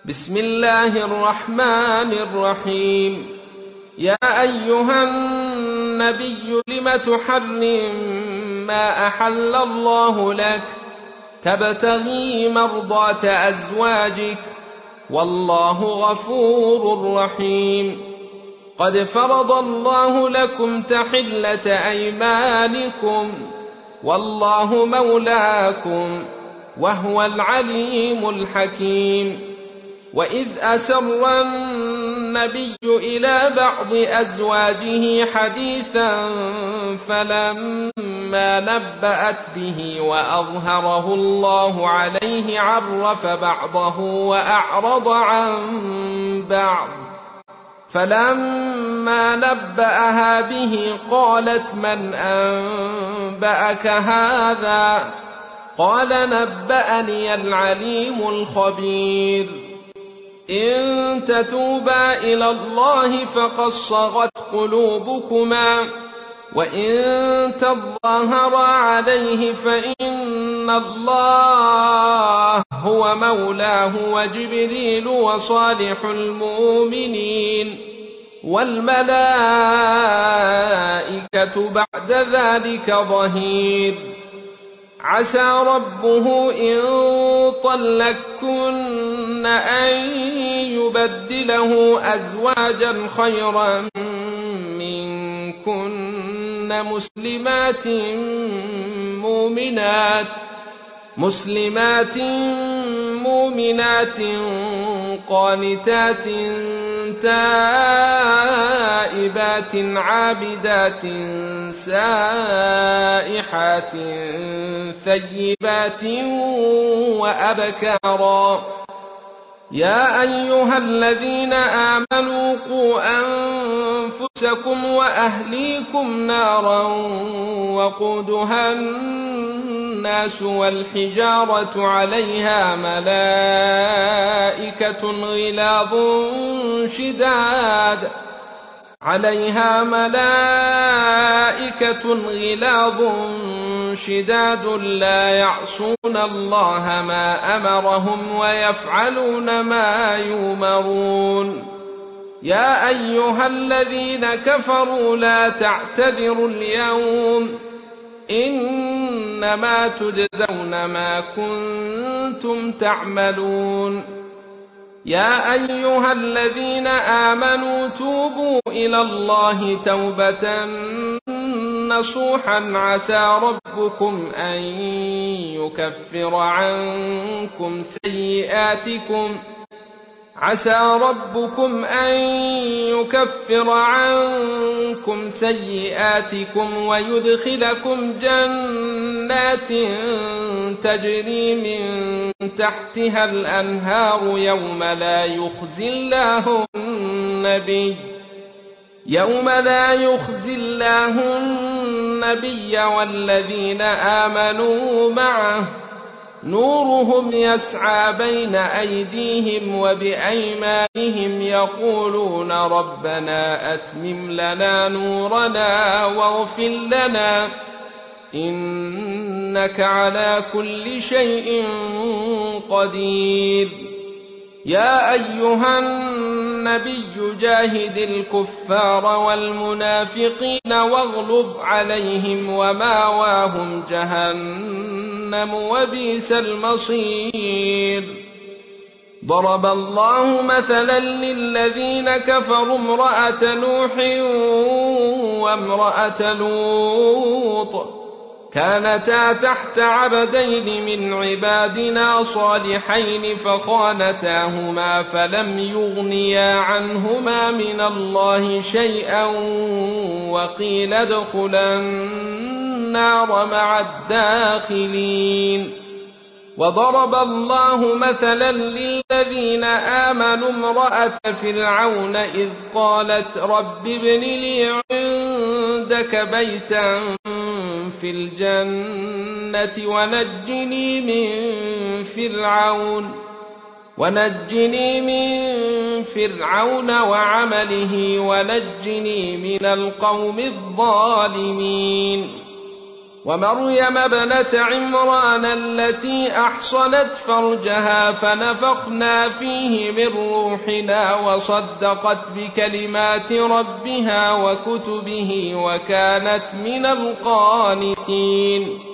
بسم الله الرحمن الرحيم. يا أيها النبي لم تحرم ما أحل الله لك تبتغي مرضات أزواجك والله غفور رحيم. قد فرض الله لكم تحلة أيمانكم والله مولاكم وهو العليم الحكيم. وإذ أسر النبي إلى بعض أزواجه حديثا فلما نبأت به وأظهره الله عليه عرف بعضه وأعرض عن بعض، فلما نبأها به قالت من أنبأك هذا؟ قال نبأني العليم الخبير. إن تتوبا إلى الله فقد صغت قلوبكما وإن تظاهرا عليه فإن الله هو مولاه وجبريل وصالح المؤمنين والملائكة بعد ذلك ظهير. عسى ربه إن طلقكن أن يبدله أزواجا خيرا منكن مسلمات مؤمنات قانتات تائبات عابدات سائحات ثيبات وأبكارا. يا أيها الذين آمنوا قوا أنفسكم وأهليكم نارا وقودها الناس والحجارة عليها ملائكة غلاظ شداد لا يعصون الله ما أمرهم ويفعلون ما يؤمرون. يا أيها الذين كفروا لا تعتذروا اليوم إنما تجزون ما كنتم تعملون. يا أيها الذين آمنوا توبوا إلى الله توبة نصوحا عسى ربكم أن يكفر عنكم سيئاتكم ويدخلكم جنات تجري من تحتها الأنهار يوم لا يخزي الله النبي والذين آمنوا معه نورهم يسعى بين أيديهم وبأيمانهم يقولون ربنا أتمم لنا نورنا واغفر لنا إنك على كل شيء قدير. يا أيها النبي جاهد الكفار والمنافقين واغلظ عليهم وماواهم جهنم وبئس المصير. ضرب الله مثلا للذين كفروا امرأة نوح وامرأة لوط كانتا تحت عبدين من عبادنا صالحين فخانتاهما فلم يغنيا عنهما من الله شيئا وقيل ادخلا النار مع الداخلين. وضرب الله مثلا للذين آمنوا امرأة فرعون إذ قالت رب ابن لي عندك بيتا في الجنة ونجني من فرعون وعمله ونجني من القوم الظالمين. ومريم ابنة عمران التي أحصنت فرجها فنفخنا فيه من روحنا وصدقت بكلمات ربها وكتبه وكانت من القانتين